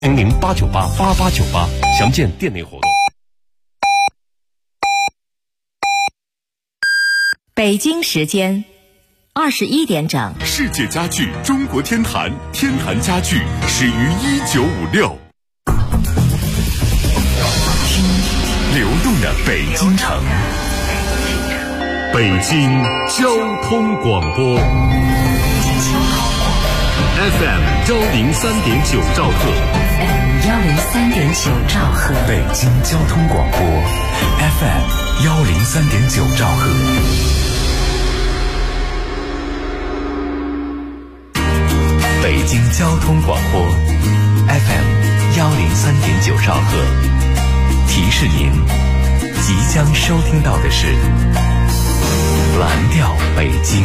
00-898-8898，详见店内活动。 北京时间21点整。 世界家具中国天坛，天坛家具始于1956。听流动的北京城，北京交通广播 FM 103.9兆赫 103.9兆赫， 北京交通广播 FM 103.9兆赫。北京交通广播 FM 103.9兆赫，提示您即将收听到的是蓝调北京。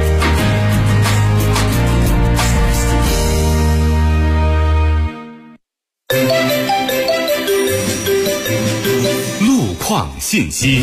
路况信息，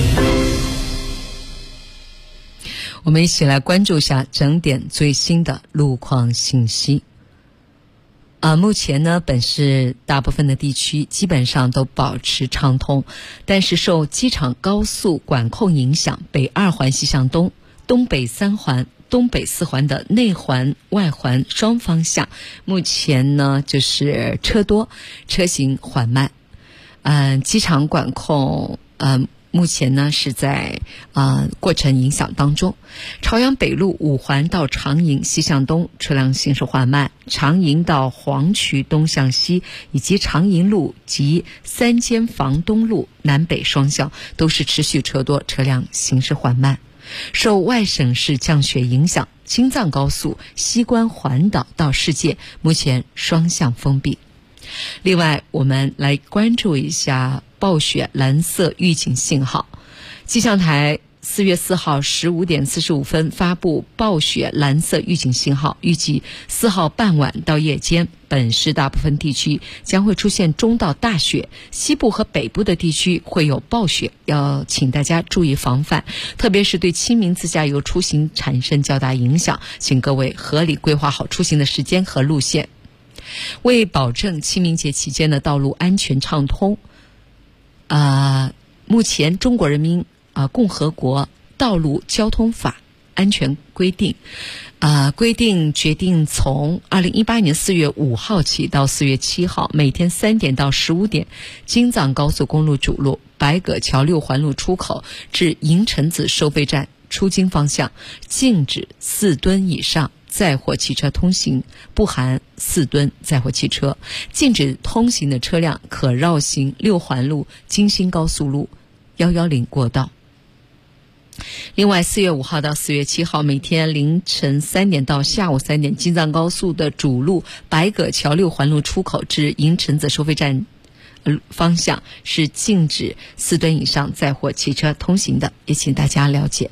我们一起来关注一下整点最新的路况信息。目前呢，本市大部分的地区基本上都保持畅通，但是受机场高速管控影响，北2环西向东、东北3环、东北4环的内环、外环双方向，目前呢就是车多，车行缓慢。机场管控目前呢是在过程影响当中。朝阳北路5环到长营西向东车辆行驶缓慢，长营到黄渠东向西以及长营路及3间房东路南北双向都是持续车多，车辆行驶缓慢。受外省市降雪影响，京藏高速西关环岛到世界目前双向封闭。另外，我们来关注一下暴雪蓝色预警信号。气象台4月4号15点45分发布暴雪蓝色预警信号，预计4号傍晚到夜间，本市大部分地区将会出现中到大雪，西部和北部的地区会有暴雪，要请大家注意防范，特别是对清明自驾游出行产生较大影响，请各位合理规划好出行的时间和路线。为保证清明节期间的道路安全畅通，目前中国人民共和国道路交通法安全规定决定从2018年4月5号起到4月7号，每天3点到15点，京藏高速公路主路白葛桥6环路出口至营城子收费站出京方向禁止4吨以上载货汽车通行，不含4吨载货汽车。禁止通行的车辆可绕行6环路京新高速路110过道。另外，4月5号到4月7号，每天凌晨3点到下午3点，京藏高速的主路白葛桥6环路出口至营城子收费站方向是禁止4吨以上载货汽车通行的，也请大家了解。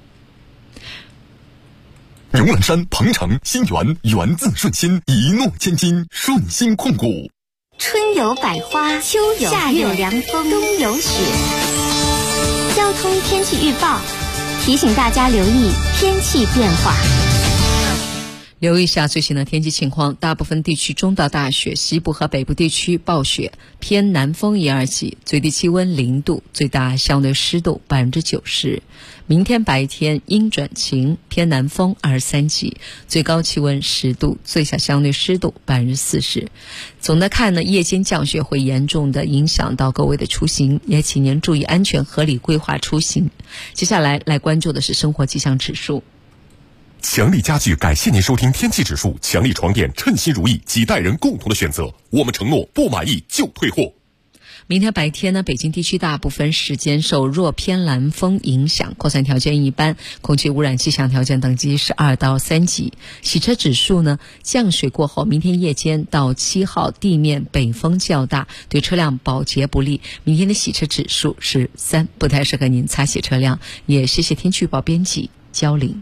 牛栏山、鹏城、新源，源自顺心，一诺千金，顺心控股。 春有百花，秋有夏有凉风，冬有雪。交通天气预报提醒大家留意天气变化。 留意一下最新的天气情况，大部分地区中到大雪，西部和北部地区暴雪，偏南风1、2级，最低气温0度，最大相对湿度90%。明天白天阴转晴，偏南风2、3级，最高气温10度，最小相对湿度40%。总的看呢，夜间降雪会严重的影响到各位的出行，也请您注意安全，合理规划出行。接下来关注的是生活气象指数。 强力家具感谢您收听天气指数，强力床垫称心如意，几代人共同的选择，我们承诺不满意就退货。 明天白天呢，北京地区大部分时间受弱偏南风影响，扩散条件一般，空气污染气象条件等级是2到3级。洗车指数呢，降水过后，明天夜间到7号地面北风较大，对车辆保洁不利。明天的洗车指数是3，不太适合您擦洗车辆。也谢谢天气预报编辑焦玲。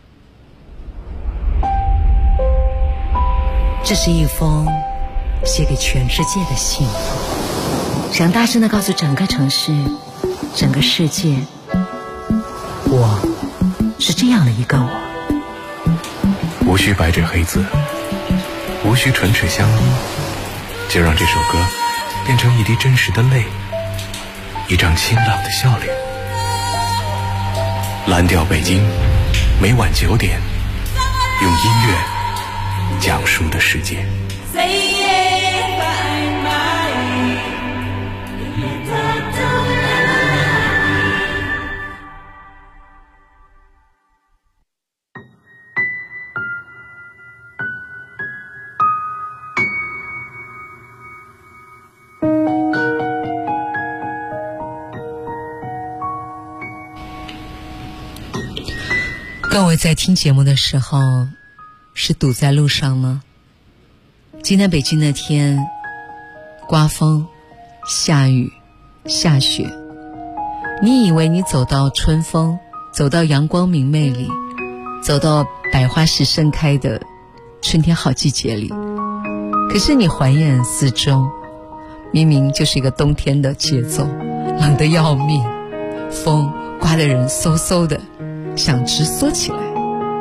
这是一封写给全世界的信，想大声地告诉整个城市、整个世界，我是这样的一个我。 无需白纸黑字，无需唇齿相依， 就让这首歌变成一滴真实的泪，一张清朗的笑脸。蓝调北京，每晚9点，用音乐讲述的世界。 各位在听节目的时候是堵在路上吗？今天北京的天刮风下雨下雪，你以为你走到春风，走到阳光明媚里，走到百花时盛开的春天好季节里，可是你环眼四周，明明就是一个冬天的节奏，冷得要命，风刮得人嗖嗖的想直缩起来。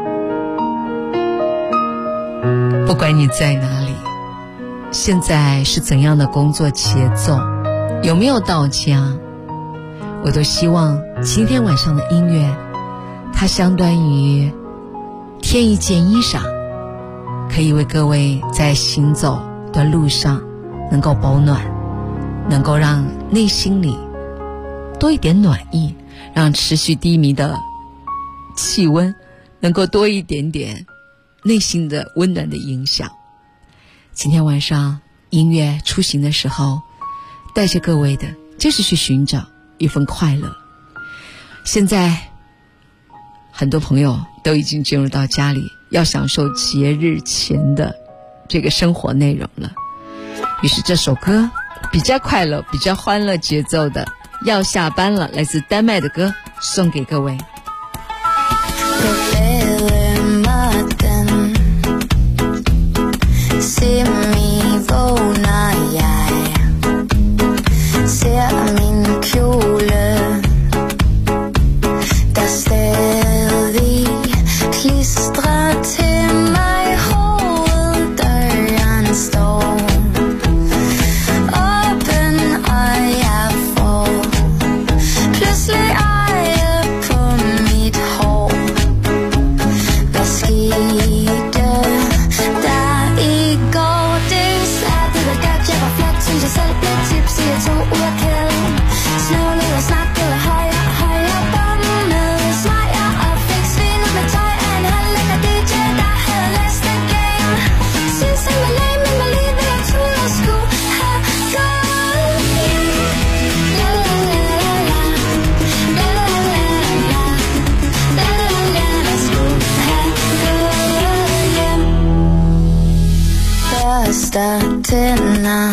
不管你在哪里，现在是怎样的工作节奏，有没有到家，我都希望今天晚上的音乐它相当于添一件衣裳，可以为各位在行走的路上能够保暖，能够让内心里多一点暖意，让持续低迷的气温能够多一点点内心的温暖的影响。今天晚上音乐出行的时候，带着各位的就是去寻找一份快乐。现在很多朋友都已经进入到家里，要享受节日前的这个生活内容了，于是这首歌比较快乐比较欢乐节奏的要下班了，来自丹麦的歌送给各位。 Se mig vågner jeg, ser min kjole, der stadig klistrer til mig. Hoveddøren står åben, og jeg får pludselig øje på mit hår. Hvad skete der i går? Det satte vel godt, jeg var flot, synes jeg selv blev tipsy. Jeg tog ud af kæden, snøvlede og snakkede højere, højere. Bommede smejer og fik svinet med tøj af en halvlækker DJ, der havde læst en game. Synes han var lame, men var lige ved at tude og skulle have gået hjem. La la la la la, la la la la, la la la la, skulle have gået hjem. Børster tænder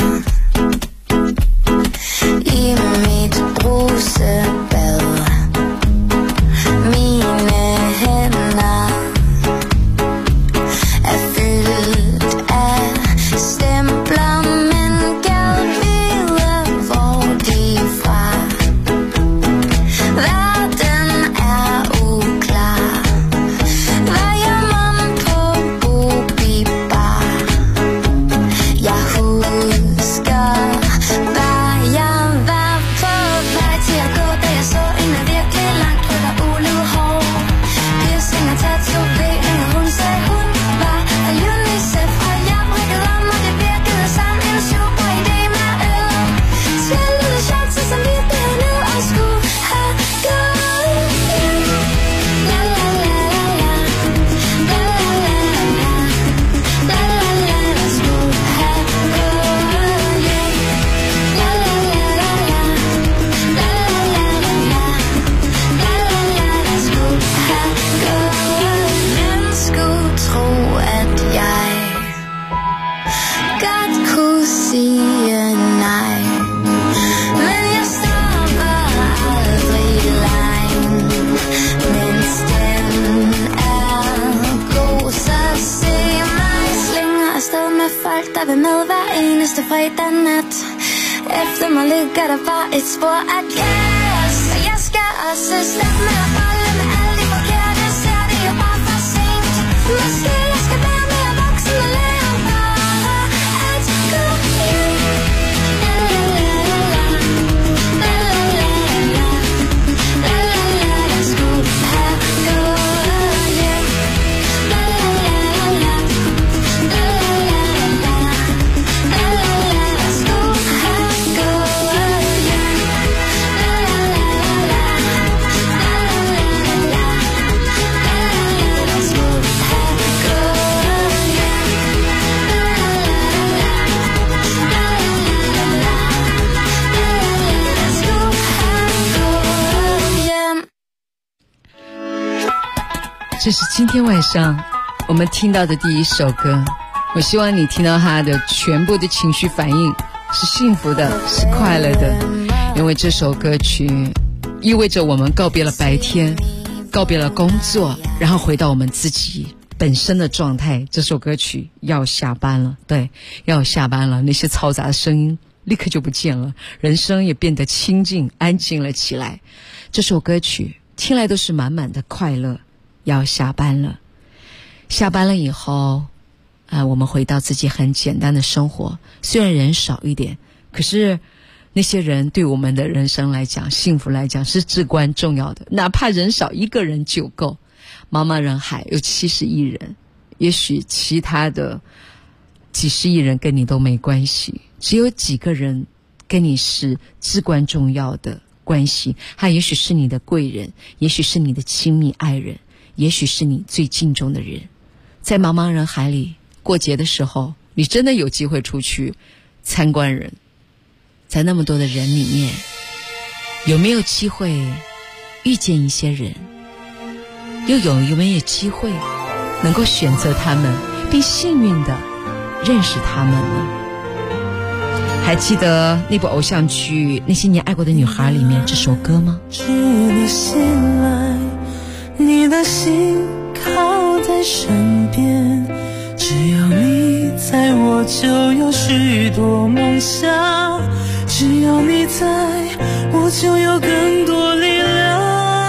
i mit brusebad. Mine hænder er fyldt af stempler, men gad vide, hvor de er fra. Verden er uklar. Var hjemme på Booby Bar. Jeg husker bare, jeg var på vej til at gå, da jeg så en af virkelig langt rødt og ulet hår. Piercing og tatoveringer, hun sagde hun var af UNICEF, og jeg brækkede om, og det virkede som en super idé med øl. Svælgede shots og samvittighed ned og skulle have gået hjem. La la la la la, la la la la, la la la la, skulle have gået hjem. La la la la la, la la la la la, la la la la, skulle have gået. Man skulle tro, at jeg godt kunne sige nej, men jeg stopper aldrig lejen. Mens den er god, så se mig slinge afsted med folk, der vil med hver eneste fredag nat. Efter mig ligger der bare et spor af gas, og jeg skal også stoppe med at bolle med alle de forkerte. Ser det jo bare for sent. Måske jeg skal være mere voksen og lære bare at gå hjem. 这是今天晚上我们听到的第一首歌，我希望你听到它的全部的情绪反应是幸福的，是快乐的，因为这首歌曲意味着我们告别了白天，告别了工作，然后回到我们自己本身的状态。这首歌曲要下班了，对，要下班了，那些嘈杂的声音立刻就不见了，人生也变得清静安静了起来。这首歌曲听来都是满满的快乐。要下班了，下班了以后我们回到自己很简单的生活，虽然人少一点，可是那些人对我们的人生来讲，幸福来讲是至关重要的，哪怕人少一个人就够。茫茫人海有70亿人，也许其他的几十亿人跟你都没关系，只有几个人跟你是至关重要的关系，他也许是你的贵人，也许是你的亲密爱人，也许是你最敬重的人。在茫茫人海里，过节的时候你真的有机会出去参观人，在那么多的人里面，有没有机会遇见一些人，又有没有机会能够选择他们，并幸运的认识他们呢？还记得那部偶像剧《那些年爱过的女孩》里面这首歌吗？ 只你醒来，你的心靠在身边，只要你在我就有许多梦想，只要你在我就有更多力量。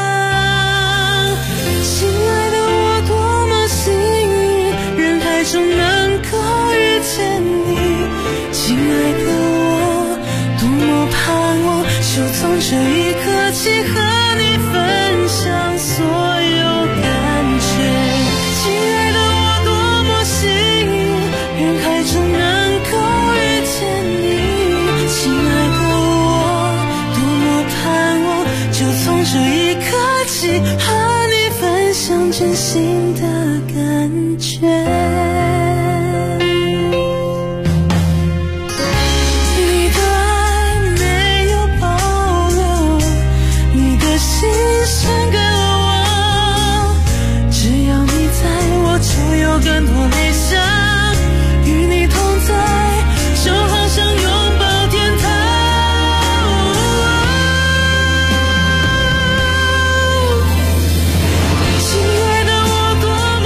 亲爱的我多么幸运，人海中能够遇见你，亲爱的我多么盼望，就从这一刻起和你分享所有感觉。亲爱的我多么幸运，人海中能够遇见你，亲爱的我多么盼望，就从这一刻起和你分享真心的感觉。更多理想，与你同在，就好像拥抱天堂。亲爱的我多么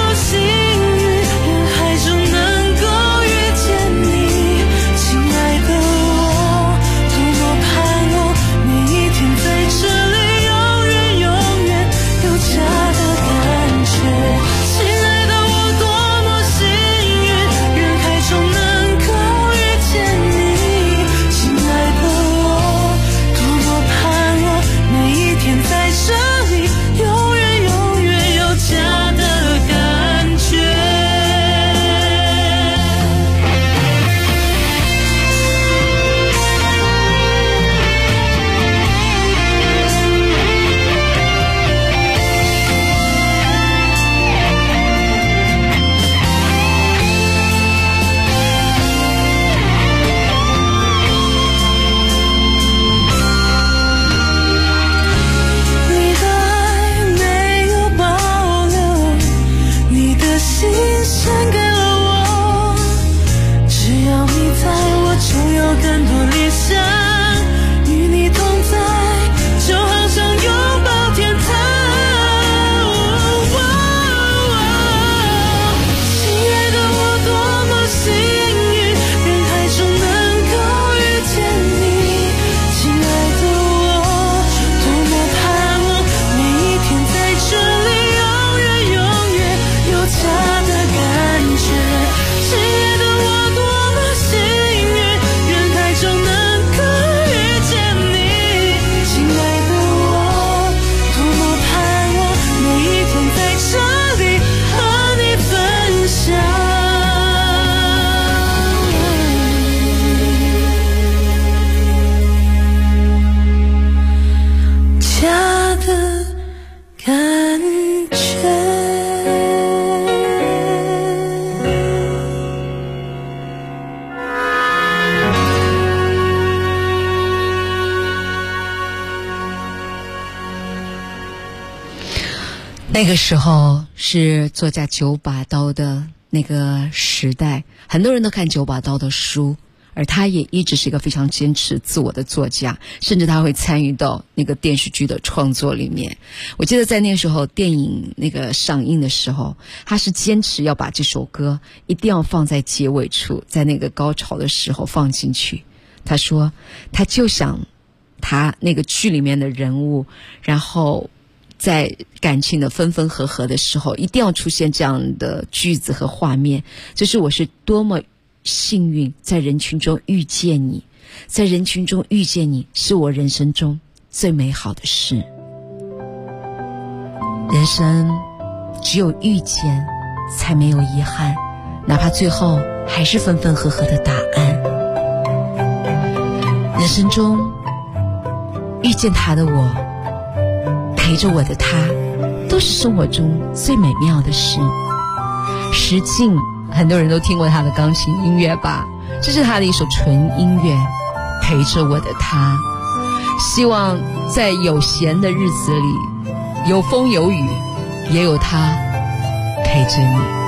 那个时候是作家九把刀的那个时代，很多人都看九把刀的书，而他也一直是一个非常坚持自我的作家，甚至他会参与到那个电视剧的创作里面。我记得在那时候电影那个上映的时候，他是坚持要把这首歌一定要放在结尾处，在那个高潮的时候放进去。他说他就想他那个剧里面的人物，然后在感情的分分合合的时候一定要出现这样的句子和画面，就是我是多么幸运在人群中遇见你，在人群中遇见你是我人生中最美好的事。人生只有遇见才没有遗憾，哪怕最后还是分分合合的答案。人生中遇见他的我，陪着我的他，都是生活中最美妙的事。石静，很多人都听过他的钢琴音乐吧，这是他的一首纯音乐，陪着我的他。希望在有闲的日子里，有风有雨，也有他陪着你。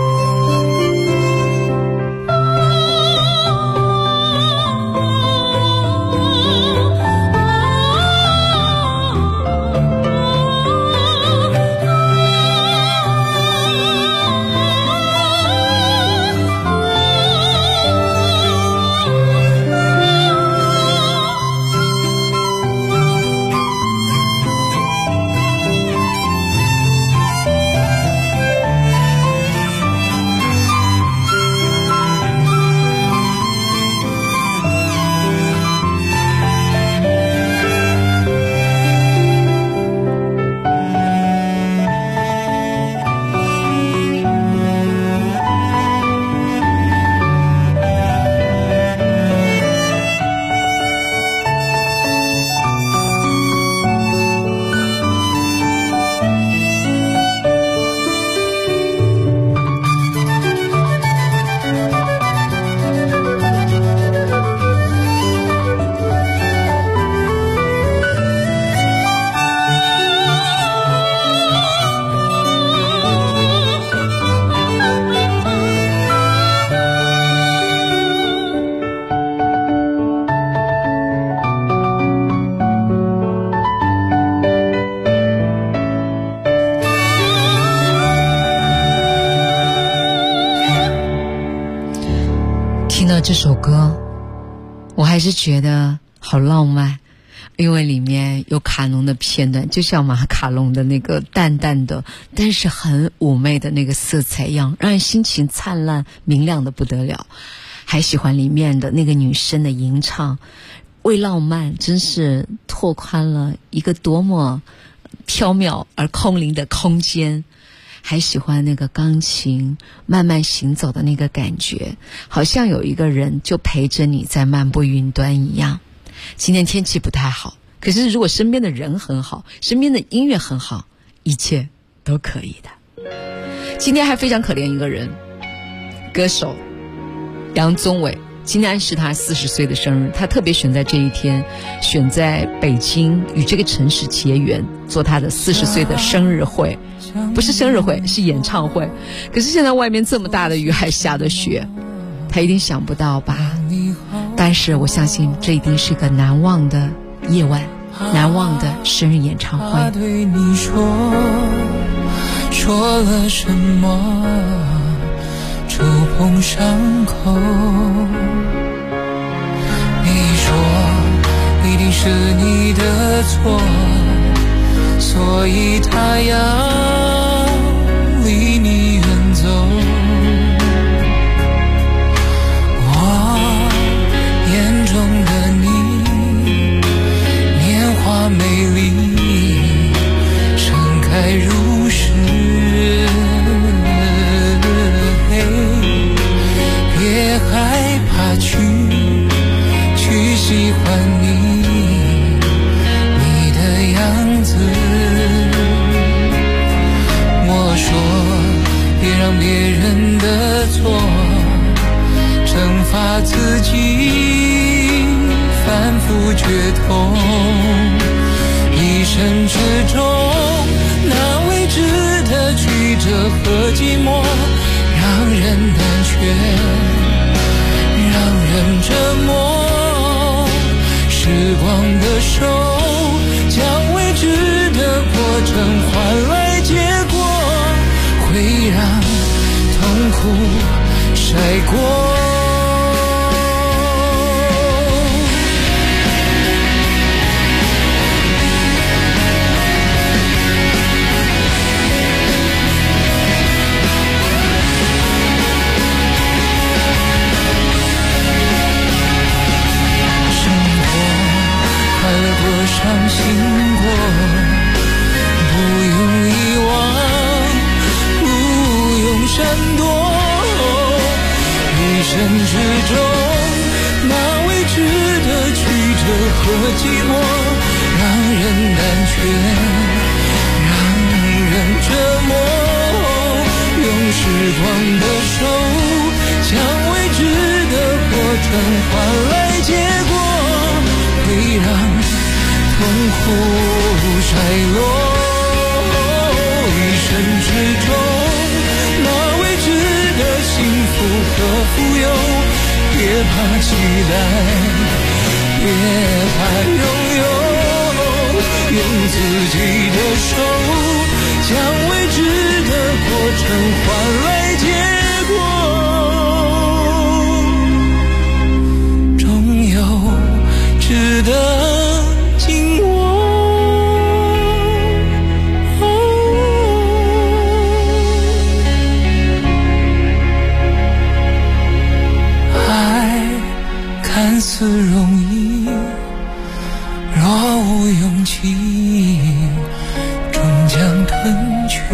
这首歌我还是觉得好浪漫，因为里面有卡农的片段，就像马卡龙的那个淡淡的但是很妩媚的那个色彩一样，让人心情灿烂明亮的不得了。还喜欢里面的那个女生的吟唱，为浪漫真是拓宽了一个多么缥缈而空灵的空间。还喜欢那个钢琴慢慢行走的那个感觉，好像有一个人就陪着你在漫步云端一样。今天天气不太好，可是如果身边的人很好，身边的音乐很好，一切都可以的。今天还非常可怜一个人，歌手杨宗纬，今天是他40岁的生日，他特别选在这一天，选在北京与这个城市结缘，做他的40岁的生日会。不是生日会，是演唱会。可是现在外面这么大的雨，还下的雪，他一定想不到吧。但是我相信这一定是个难忘的夜晚，难忘的生日演唱会。 对你说了什么，触碰伤口。你说一定是你的错，所以他要离你远走。我眼中的你，年华美丽，盛开如诗。别害怕去喜欢你的样子。我说别让别人的错惩罚自己，反复觉痛，一生之中那未知折和寂寞，让人胆怯，让人折磨。时光的手将未知的过程换来结果，会让痛苦晒过。伤心过，不用遗忘，不用闪躲，一生之中那未知的曲折和寂寞，让人胆怯，让人折磨。用时光的手将未知的过程换来结果，会让痛苦晒落。一生之中那未知的幸福和富有，别怕期待，别怕拥有，用自己的手将未知的过程换来结果，终有值得看似容易，若无勇气，终将吞去。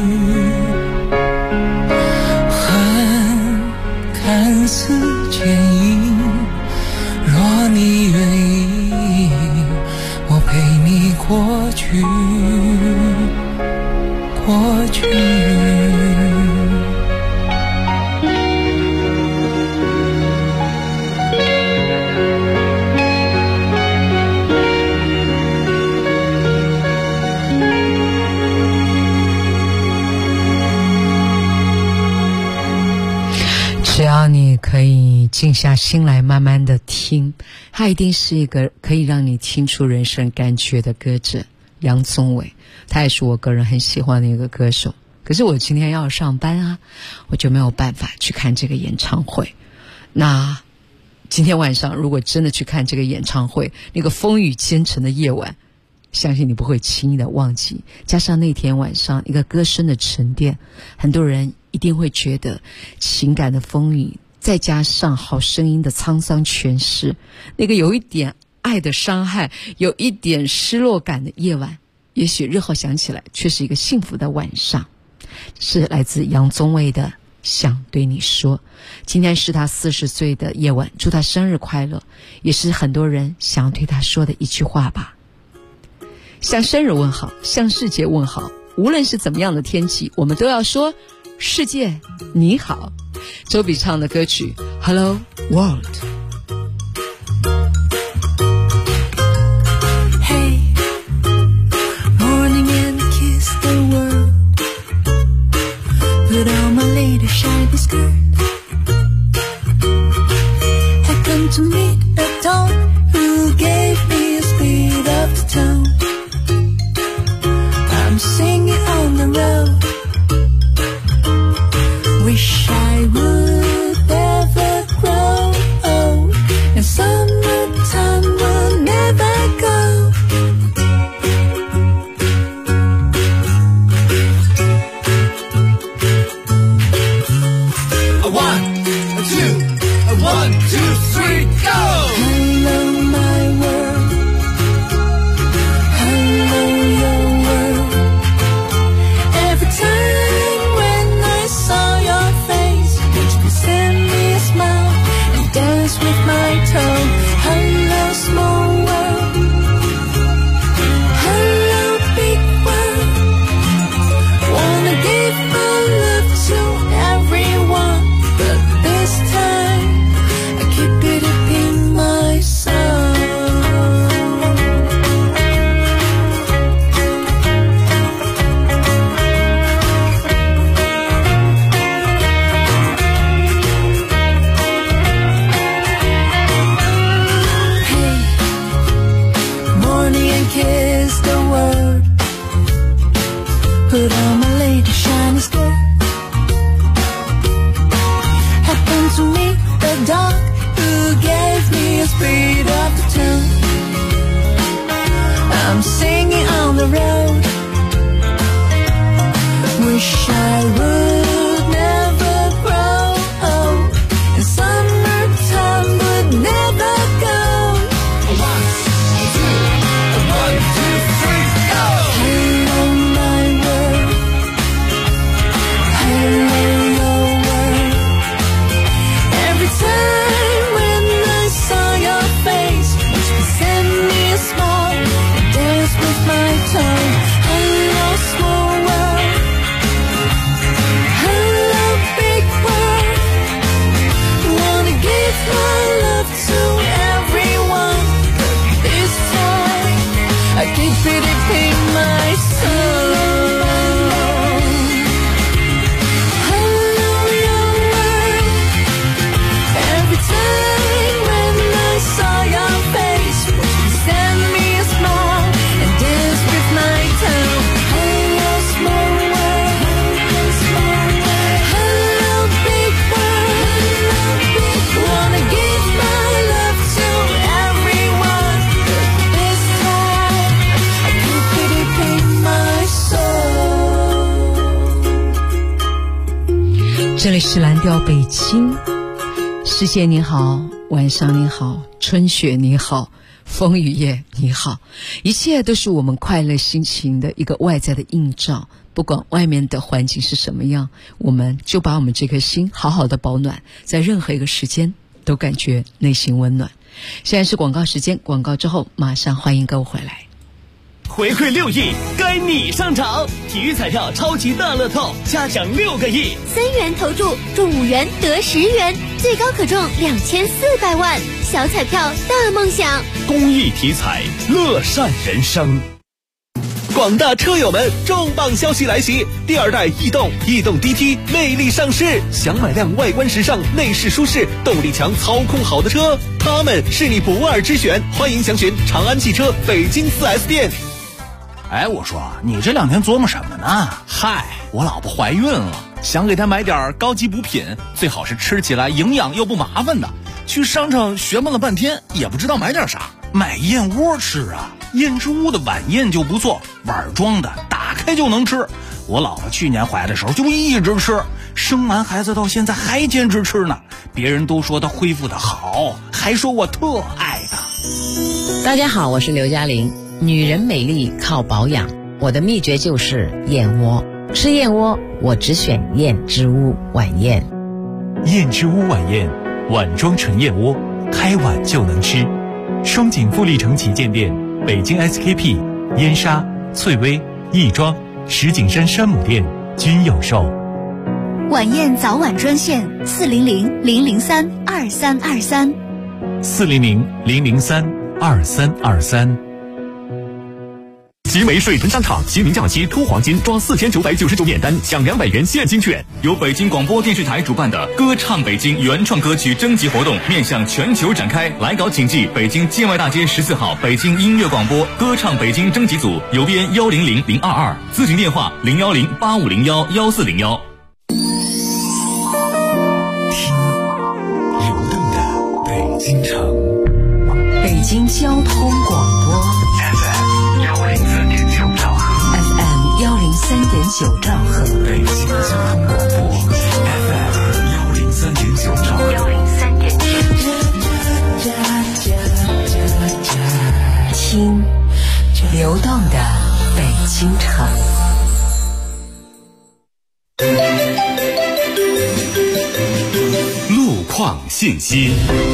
恨看似坚硬，若你愿意，我陪你过去，过去。 只要你可以静下心来慢慢的听，它一定是一个可以让你听出人生感觉的歌者杨宗纬，他也是我个人很喜欢的一个歌手。可是我今天要上班啊，我就没有办法去看这个演唱会。那今天晚上如果真的去看这个演唱会，那个风雨兼程的夜晚，相信你不会轻易的忘记。加上那天晚上一个歌声的沉淀，很多人一定会觉得情感的风雨，再加上好声音的沧桑诠释，那个有一点爱的伤害，有一点失落感的夜晚，也许日后想起来却是一个幸福的晚上。是来自杨宗纬的想对你说，今天是他40岁的夜晚，祝他生日快乐，也是很多人想对他说的一句话吧。向生日问好，向世界问好，无论是怎么样的天气，我们都要说世界你好。周笔畅的歌曲 Hello World。 Hey, morning and kiss the world, put on my latest shiny skirt, I come to meet a dawn who gave me a speed of the tone. I'm singing on the road, wish I would never grow old. put on my lady shiny skirt. Happened to meet the dog who gave me a speed of the tune. I'm singing on the road. Wish I would never grow old, and summertime would never go. 1, 2, 3, go! Hello my world, hello your world. Every time when I saw your face, you send me a smile and dance with my tongue. Hello small world, hello big world. Wanna give my love to everyone, but this time I keep it in my soul. Hello your world. Every time when I saw your face, you send me a smile and dance with my tongue. Hello small world, hello big world. Wanna give my love to everyone, but this time I keep it in my soul. 这里是蓝调北京，世界你好，晚上你好，春雪你好，风雨夜你好，一切都是我们快乐心情的一个外在的映照。不管外面的环境是什么样，我们就把我们这颗心好好的保暖，在任何一个时间都感觉内心温暖。现在是广告时间，广告之后马上欢迎各位回来。 回馈6亿，该你上场！体育彩票超级大乐透，嘉奖6个亿 ，3元投注中5元得10元，最高可中2400万，小彩票大梦想。 公益体彩，乐善人生。广大车友们，重磅消息来袭！第2代逸动 DT 魅力上市，想买辆外观时尚、内饰舒适、动力强、操控好的车，它们是你不二之选。欢迎详询长安汽车北京4S店。 哎，我说你这2天琢磨什么呢？ 嗨， 我老婆怀孕了，想给她买点高级补品，最好是吃起来营养又不麻烦的。去商场询问了半天，也不知道买点啥。买燕窝吃啊，燕之屋的晚宴就不错，碗装的，打开就能吃。我老婆去年怀的时候就一直吃，生完孩子到现在还坚持吃呢。别人都说她恢复的好，还说我特爱她。 大家好，我是刘嘉玲。女人美丽靠保养，我的秘诀就是燕窝。吃燕窝，我只选燕之屋晚宴。 燕之屋晚宴，碗装纯燕窝，开碗就能吃。双井富力城旗舰店、北京 SKP、燕莎、翠微、亦庄、石景山山姆店均有售。 晚宴早晚专线400-003-2323。 400-003-2323。 集美水豚商场新年假期突黄金，抓4999免单，享200元现金券。 由北京广播电视台主办的歌唱北京原创歌曲征集活动面向全球展开，来稿请寄北京建外大街14号北京音乐广播歌唱北京征集组，邮编100022，咨询电话010-8501-1401。 听流动的北京城， 北京交通广播 FM103.9兆赫 ，FM103.9兆赫， 北京交通广播 FM103.9兆赫听流动的北京城。 路况信息，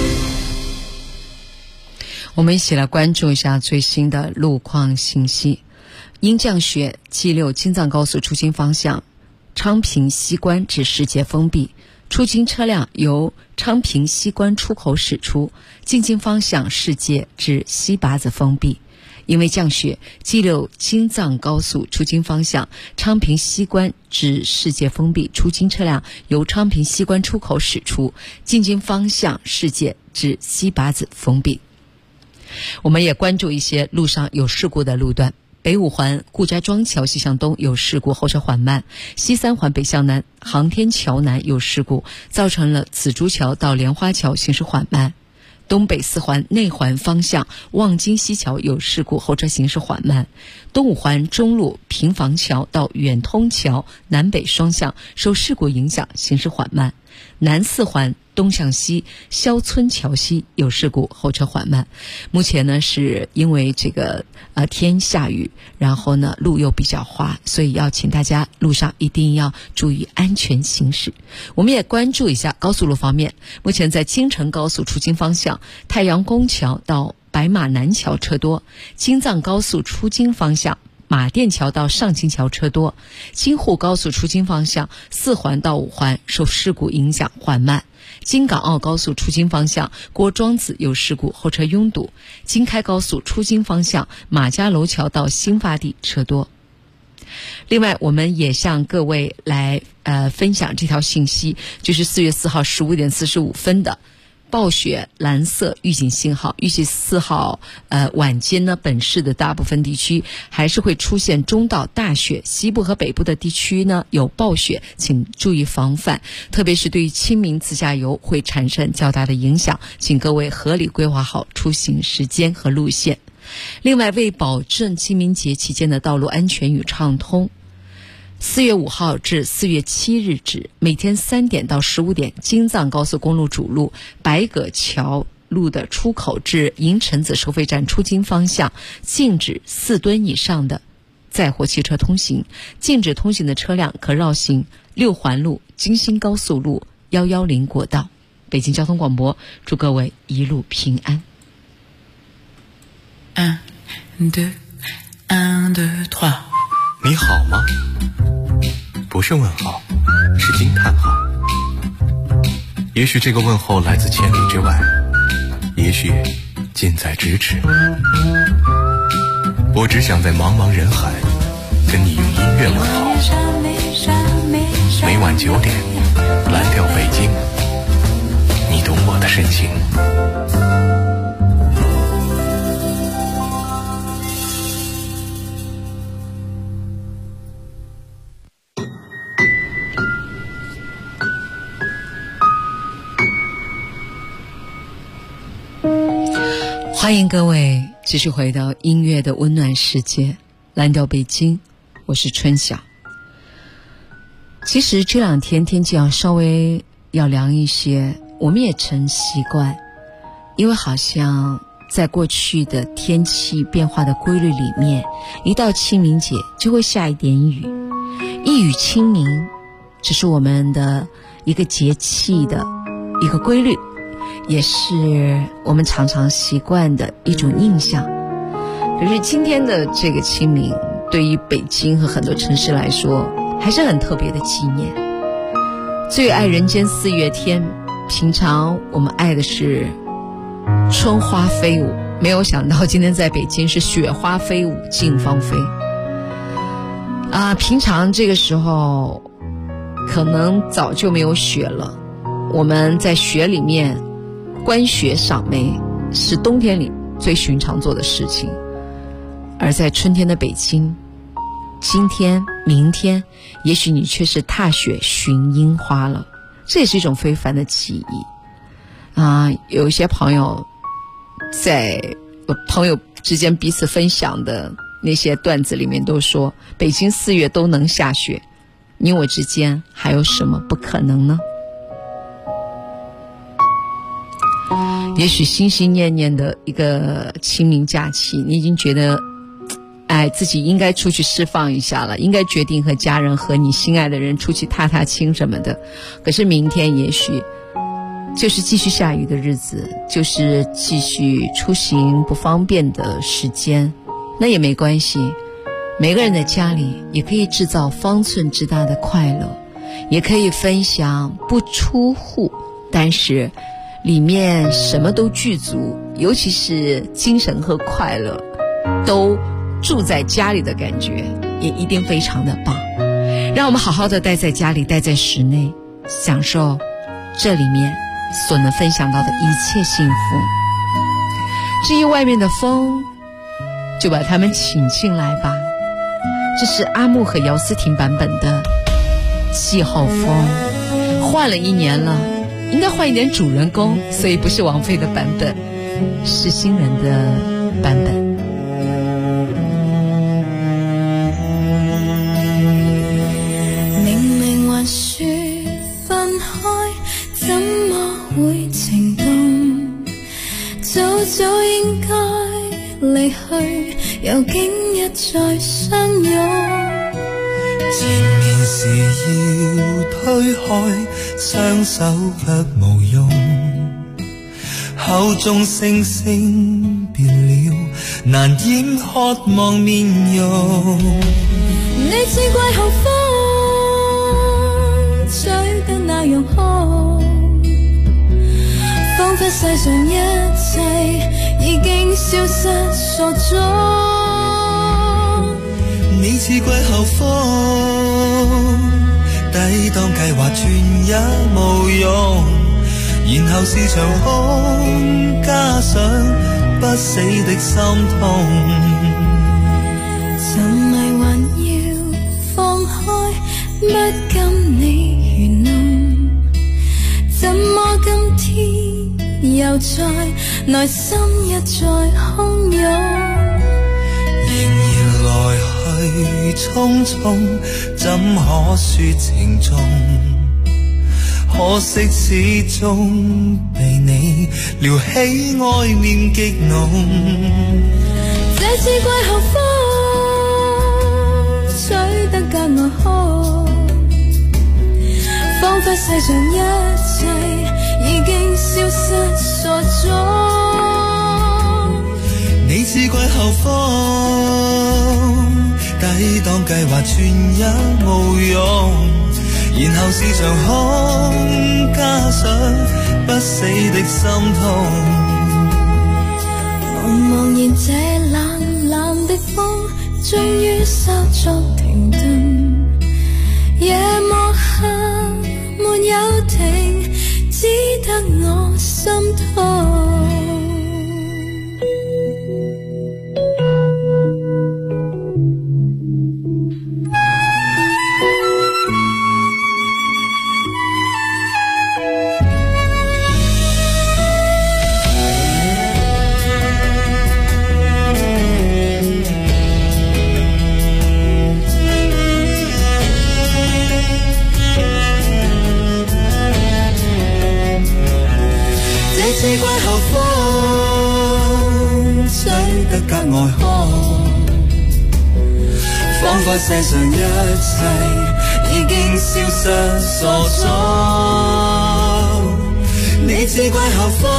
我们一起来关注一下最新的路况信息。因降雪，G6京藏高速出京方向昌平西关至世界封闭，出京车辆由昌平西关出口驶出，进京方向世界至西八子封闭。因为降雪，G6京藏高速出京方向昌平西关至世界封闭，出京车辆由昌平西关出口驶出，进京方向世界至西八子封闭。我们也关注一些路上有事故的路段， 北五环顾家庄桥西向东有事故，后车缓慢；西三环北向南航天桥南有事故，造成了紫竹桥到莲花桥行驶缓慢。东北四环内环方向望京西桥有事故，后车行驶缓慢。东五环中路平房桥到远通桥南北双向受事故影响行驶缓慢。南四环东向西肖村桥西有事故，后车缓慢。目前呢是因为这个天下雨，然后呢路又比较滑，所以要请大家路上一定要注意安全行驶。我们也关注一下高速路方面，目前在京承高速出京方向太阳宫桥到白马南桥车多，京藏高速出京方向马甸桥到上京桥车多，京沪高速出京方向4环到5环受事故影响缓慢。京港澳高速出京方向郭庄子有事故，后车拥堵。京开高速出京方向马家楼桥到新发地车多。另外我们也向各位来分享这条信息，就是4月4号15点45分的暴雪蓝色预警信号，预计4号晚间呢，本市的大部分地区还是会出现中到大雪，西部和北部的地区呢有暴雪，请注意防范，特别是对于清明自驾游会产生较大的影响，请各位合理规划好出行时间和路线。另外，为保证清明节期间的道路安全与畅通，4月5号至4月7日止，每天3点到15点，京藏高速公路主路白葛桥路的出口至银城子收费站出京方向禁止4吨以上的载货汽车通行，禁止通行的车辆可绕行6环路、京新高速路、110国道。北京交通广播祝各位一路平安。 1 2 1 2 3。 你好吗？不是问号，是惊叹号。也许这个问候来自千里之外，也许近在咫尺。我只想在茫茫人海跟你用音乐问候。每晚9点，蓝调北京，你懂我的深情。 欢迎各位继续回到音乐的温暖世界，蓝调北京，我是春晓。其实这2天天气稍微要凉一些，我们也成习惯，因为好像在过去的天气变化的规律里面，一到清明节就会下一点雨，一雨清明，这是我们的一个节气的一个规律，也是我们常常习惯的一种印象。可是今天的这个清明，对于北京和很多城市来说，还是很特别的纪念。最爱人间4月天，平常我们爱的是春花飞舞，没有想到今天在北京是雪花飞舞，尽芳菲。平常这个时候可能早就没有雪了，我们在雪里面观雪赏梅是冬天里最寻常做的事情，而在春天的北京，今天明天也许你却是踏雪寻樱花了，这也是一种非凡的记忆有一些朋友在朋友之间彼此分享的那些段子里面都说，北京4月都能下雪，你我之间还有什么不可能呢？也许心心念念的一个清明假期，你已经觉得自己应该出去释放一下了，应该决定和家人和你心爱的人出去踏踏青什么的。可是明天也许就是继续下雨的日子，就是继续出行不方便的时间，那也没关系。每个人的家里也可以制造方寸之大的快乐，也可以分享不出户但是里面什么都具足，尤其是精神和快乐都住在家里的感觉，也一定非常的棒。让我们好好的待在家里，待在室内，享受这里面所能分享到的一切幸福。至于外面的风， 就把他们请进来吧。这是阿木和姚思婷版本的《季候风》，换了1年了，应该换一点主人公，所以不是王菲的版本，是新人的版本。 明明還說分開，怎麼會情動？早早應該離去，又經一再相擁。 前面時要推開，雙手卻無用，口中聲聲別了，難掩渴望面容。 你似季候風，吹得那樣空，彷彿世上一切已經消失所蹤。 你似季候風，抵擋計劃全也無用，然後是場空，加上不死的心痛。 沉迷還要放開，不跟你愚弄，怎麼今天又在內心一再洶湧？ 仍然來去匆匆，怎可說情重？可惜始終被你撩起愛念極濃。 這次季候風吹得格外空，彷彿世上一切已經消失所蹤。 你似季候風，抵擋計劃全也無用，然後是場空，加上不死的心痛。 茫茫然這冷冷的風，終於稍作停頓，夜幕下沒有停，只得我心痛。 似季候風，吹得格外空，彷彿世上一切已經消失所蹤。你似季候風，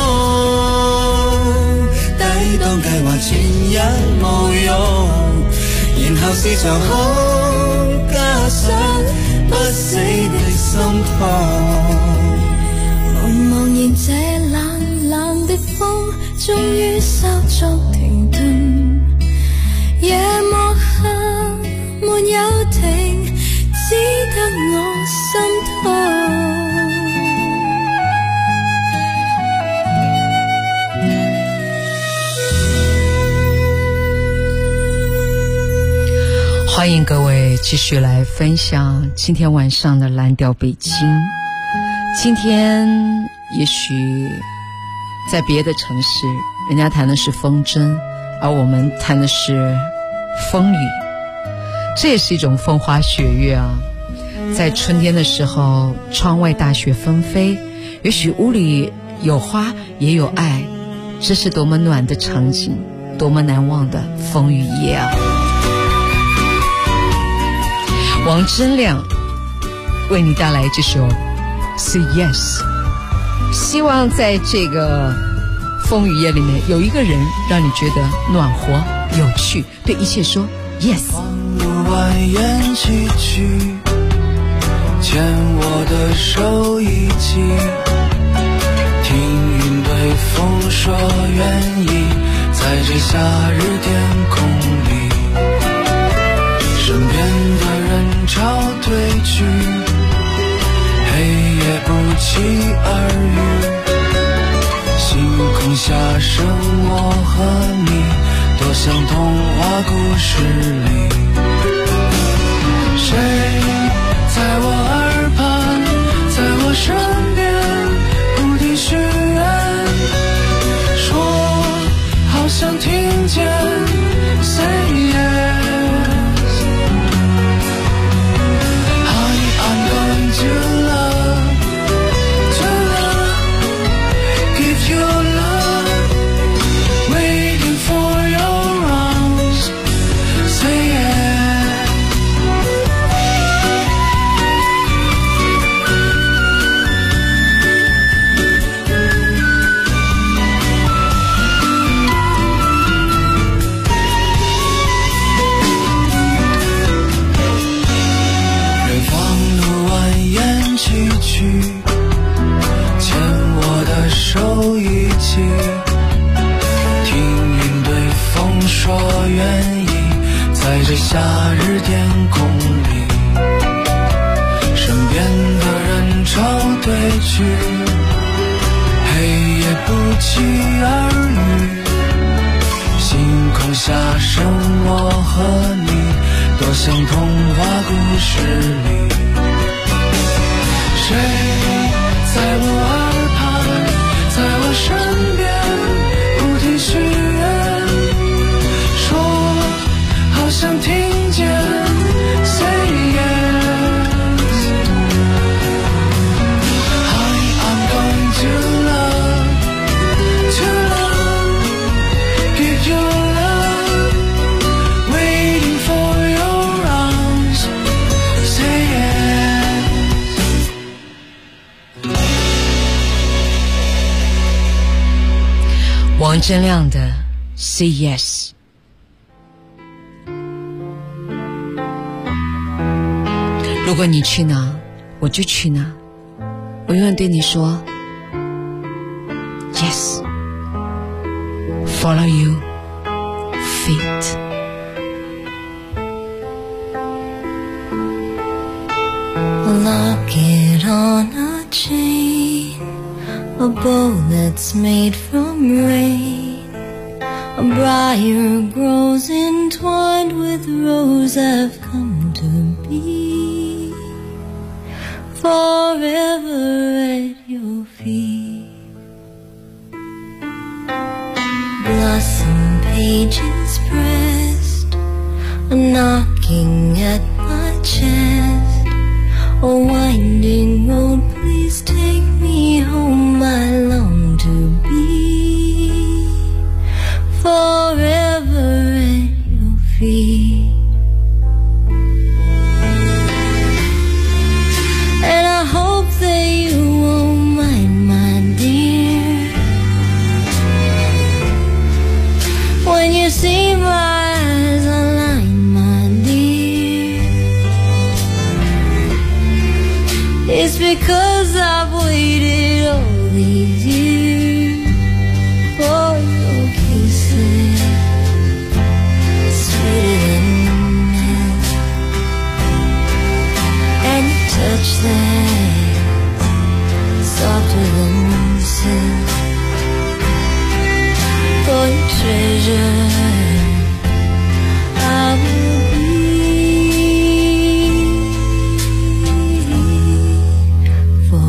抵擋計劃全也無用，然後是場空，加上不死的心痛。 茫然這冷冷的風，終於稍作停頓，夜幕下沒有停，只得我心痛。 欢迎各位继续来分享今天晚上的蓝调北京。今天也许在别的城市人家谈的是风筝，而我们谈的是风雨，这也是一种风花雪月啊。在春天的时候，窗外大雪纷飞，也许屋里有花也有爱，这是多么暖的场景，多么难忘的风雨夜啊。王铮亮为你带来这首 Say Yes， 希望在这个风雨夜里面有一个人让你觉得暖和有趣，对一切说 Yes。 路蜿蜒崎岖，牵我的手一起，听云对风说愿意，在这夏日天空里，身边的人潮退去，黑夜不期而遇，星空下剩我和你，多像童话事里，谁在我耳畔，在我身边不停许愿，说好想听见 Say yes Honey I'm going to love Give you love Waiting for your arms Say yes远方路蜿蜒崎岖牵我的手一起听云对风说愿意在这夏日天空里身边的人潮对去黑夜不期而遇星空下剩我和你多像童话故事里谁在我耳旁在我身边不停许愿说好想听见 Say yes Honey I'm going to love Give you love Waiting for your arms Say yes 王铮亮的 Say Yes。 如果你去哪我就去哪，我永远对你说 Yes Follow you feet Lock it on a chain, a bow that's made from rain. A briar grows entwined with rose I've come to be. Forever at your feet. Blossom pages pressed, a knocking at my chest. A winding road, please take me home, I long to be forever at your feet. And I hope that you won't mind, my dear, when you see my eyes align, my dear. It's because I've waited all these years for your kisses, sweeter than milk, and your touch that's softer than silk. For your treasure I will be forever.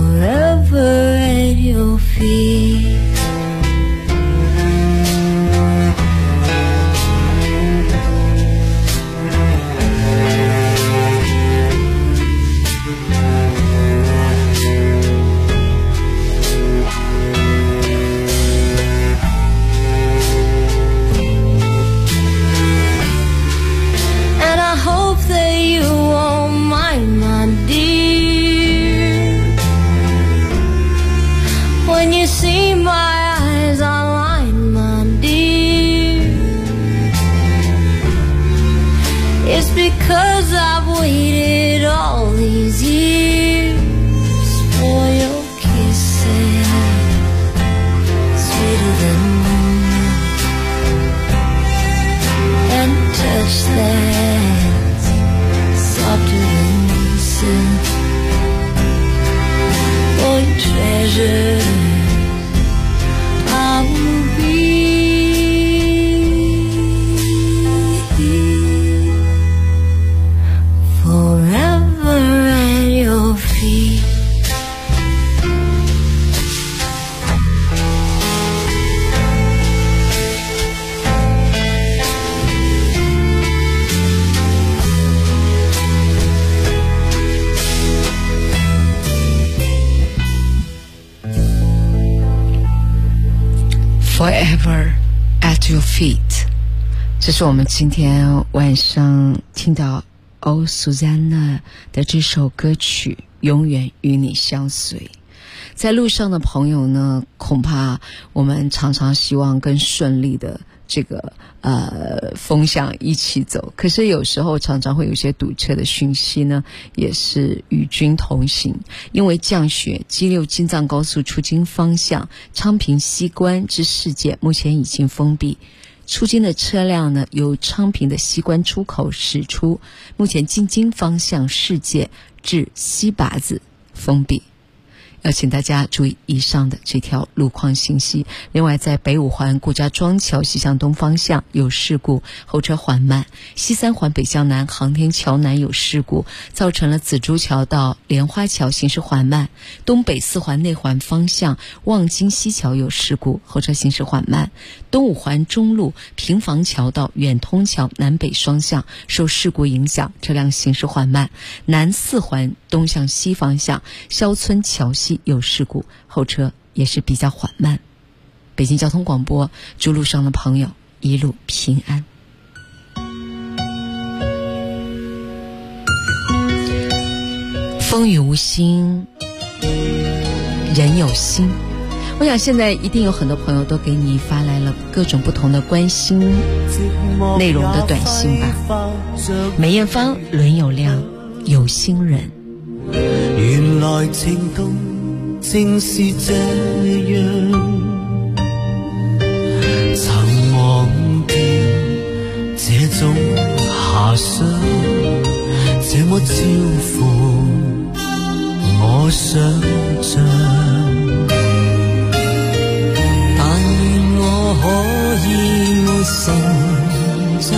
Ever at your feet， 这是我们今天晚上听到欧苏珊娜的这首歌曲《永远与你相随》。在路上的朋友呢，恐怕我们常常希望更顺利的这个风向一起走，可是有时候常常会有些堵车的讯息呢，也是与君同行。因为降雪，G6京藏高速出京方向昌平西关至世界目前已经封闭，出京的车辆呢由昌平的西关出口驶出，目前进京方向世界至西靶子封闭。要请大家注意以上的这条路况信息。另外，在北五环顾家庄桥西向东方向有事故，后车缓慢；西三环北向南航天桥南有事故，造成了紫竹桥到莲花桥行驶缓慢；东北四环内环方向望京西桥有事故，后车行驶缓慢；东五环中路平房桥到远通桥南北双向受事故影响，车辆行驶缓慢；南四环东向西方向肖村桥西有事故，后车也是比较缓慢。北京交通广播，祝路上的朋友一路平安。风雨无心，人有心。我想现在一定有很多朋友都给你发来了各种不同的关心内容的短信吧。梅艳芳，轮有亮，有心人。 原來情動正是這樣，曾忘掉這種遐想，這麼超乎我想象。但願我可以沒成長，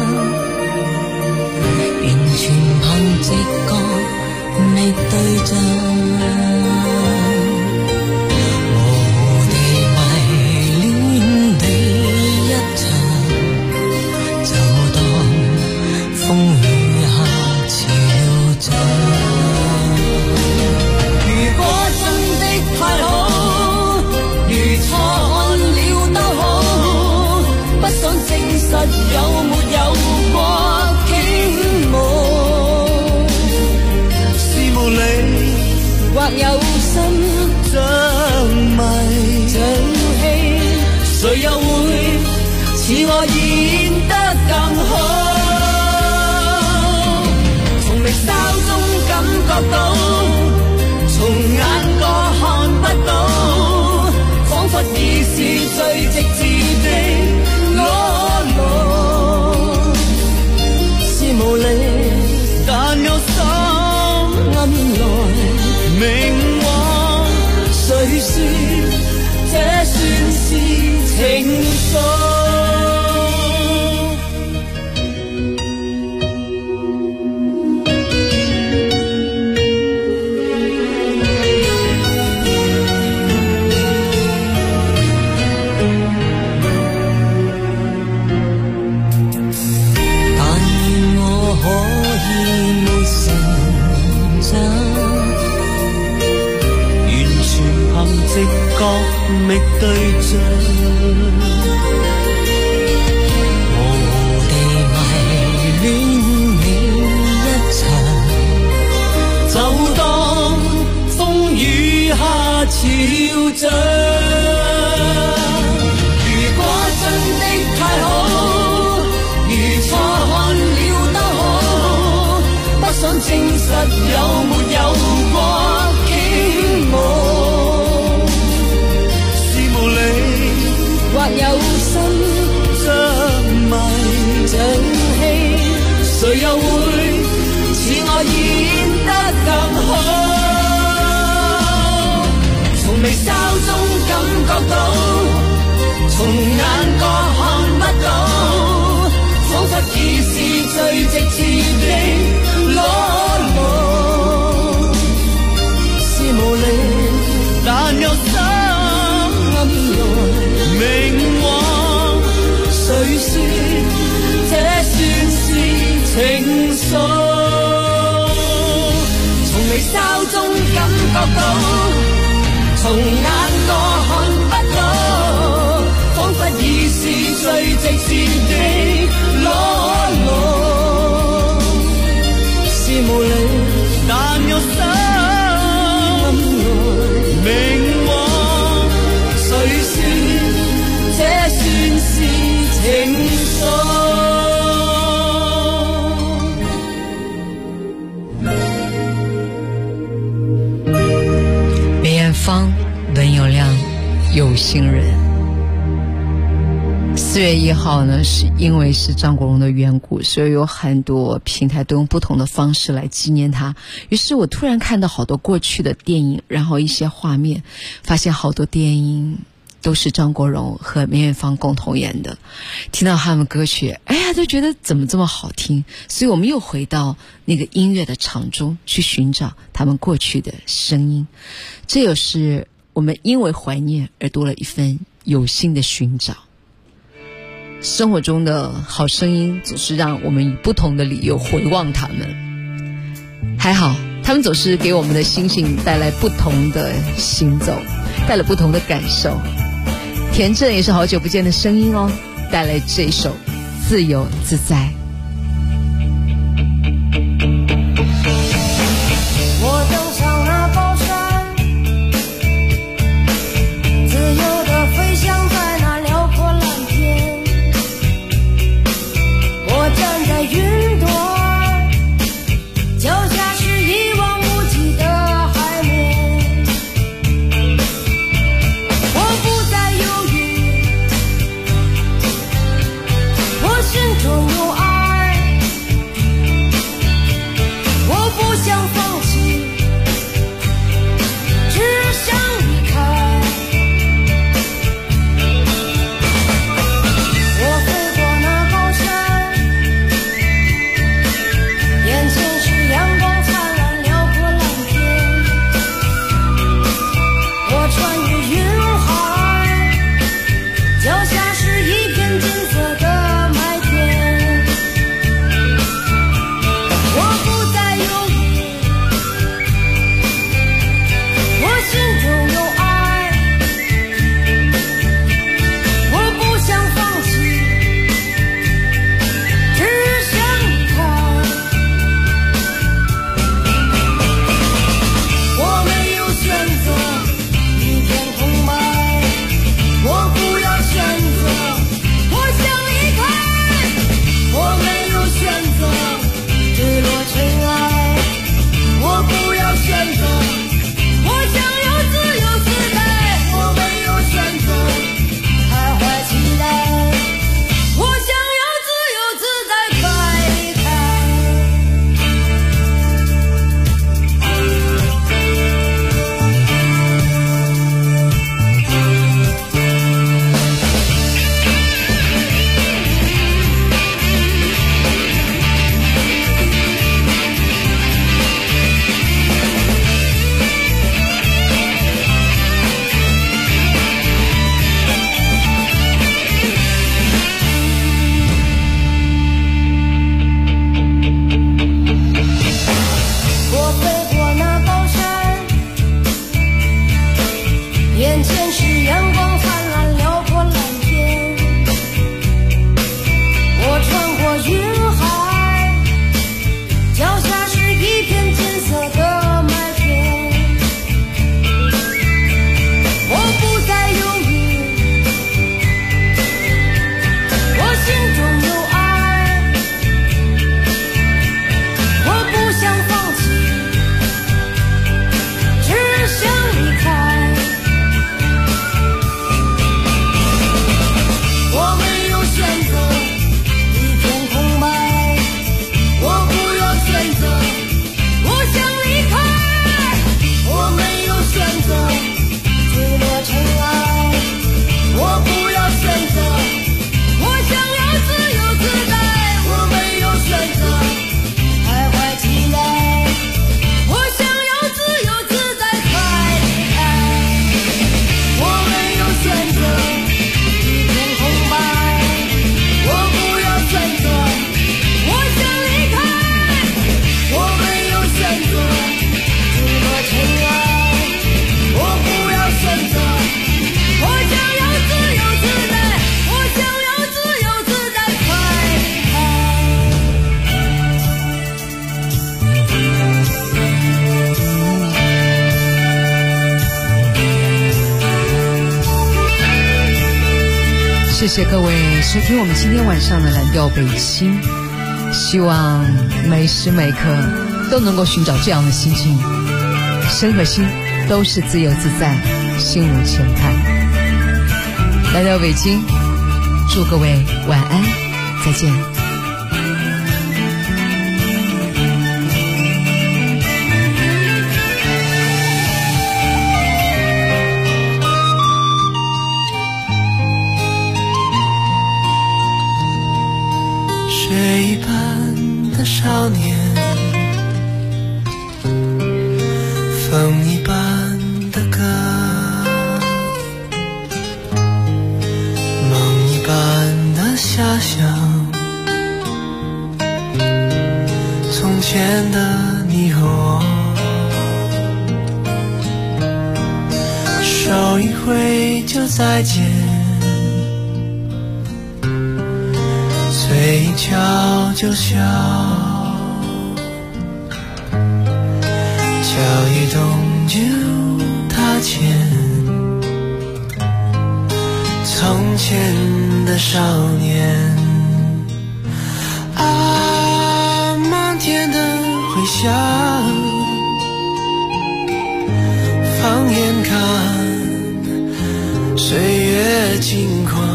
完全憑直覺覓對象，模糊地迷戀你一場，就當風雨下潮漲。如果真的太好，如錯了都好，不想證實有沒有過傾慕。或有心像迷像戲，誰又會似我演得更好？從眉梢中感覺到，從眼角看不到，彷彿已是最直接的裸露。是無力，但有心暗來明往，誰說這算是情愫？但願我可以沒成長，直覺覓對象，模糊地迷戀你一場，就當風雨下潮漲。如果真的太好，如錯看了都好，不想證實有沒有過傾慕。或有心像迷像戲，誰又會似我演得更好？從眉梢中感覺到，從眼角看不到，彷彿已是最直接的裸露。是無力，但有心暗來明往，誰說這算是情愫？從眉梢中感覺到，從眼角看不到，彷彿致的裸露，是無理，但又心內明往，誰說這算是情愫？ 梅艳芳、文友亮，有心人。4月1号呢，是因为是张国荣的缘故，所以有很多平台都用不同的方式来纪念他。于是我突然看到好多过去的电影，然后一些画面，发现好多电影都是张国荣和梅艳芳共同演的。听到他们歌曲，哎呀，都觉得怎么这么好听。所以我们又回到那个音乐的场中去寻找他们过去的声音。这也是我们因为怀念而多了一份有心的寻找。生活中的好声音总是让我们以不同的理由回望他们，还好他们总是给我们的心情带来不同的行走，带来不同的感受。田震也是好久不见的声音哦，带来这首《自由自在》。 我登上那高山，自由地飞翔在那辽阔蓝天。我站在云端，脚下是一望无际的海面。我不再犹豫，我心中有爱。 谢谢各位收听我们今天晚上的蓝调北京，希望每时每刻都能够寻找这样的心情，身和心都是自由自在，心无牵绊。蓝调北京，祝各位晚安，再见。 水一般的少年，风一般的歌，梦一般的遐想，从前的你和我，手一挥就再见，嘴一翘就笑，脚一动就踏前，从前的少年啊，漫天的回响，放眼看岁月轻狂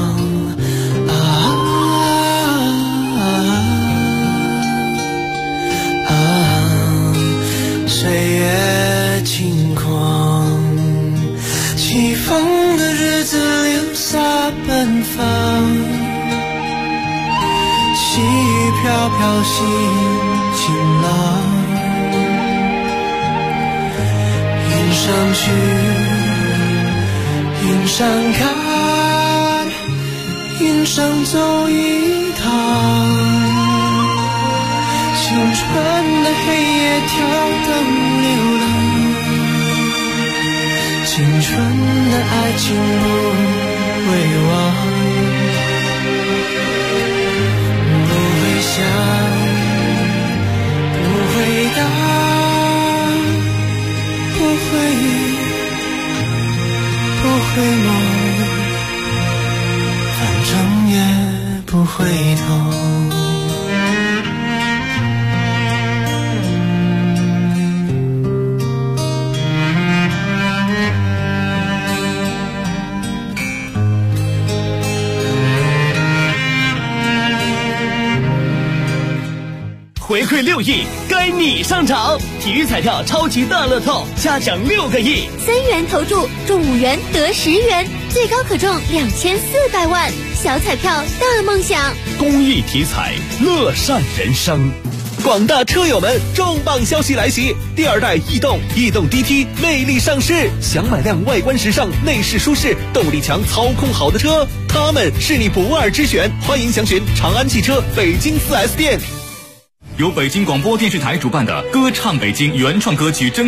岁月轻狂，起风的日子留下奔放，细雨飘飘心晴朗，云上去云上看，云上走一趟，青春的黑夜跳灯流浪，青春的爱情不会忘，不会想，不会答，不会梦，反正也不回头。 回馈6亿，该你上场！体育彩票超级大乐透，加奖6个亿 ，3元投注中5元得10元，最高可中2400万，小彩票大梦想。 公益体彩，乐善人生。广大车友们，重磅消息来袭！第2代逸动 DT 魅力上市，想买辆外观时尚、内饰舒适、动力强、操控好的车，它们是你不二之选。欢迎详询长安汽车北京4S店。 由北京广播电视台主办的歌唱北京原创歌曲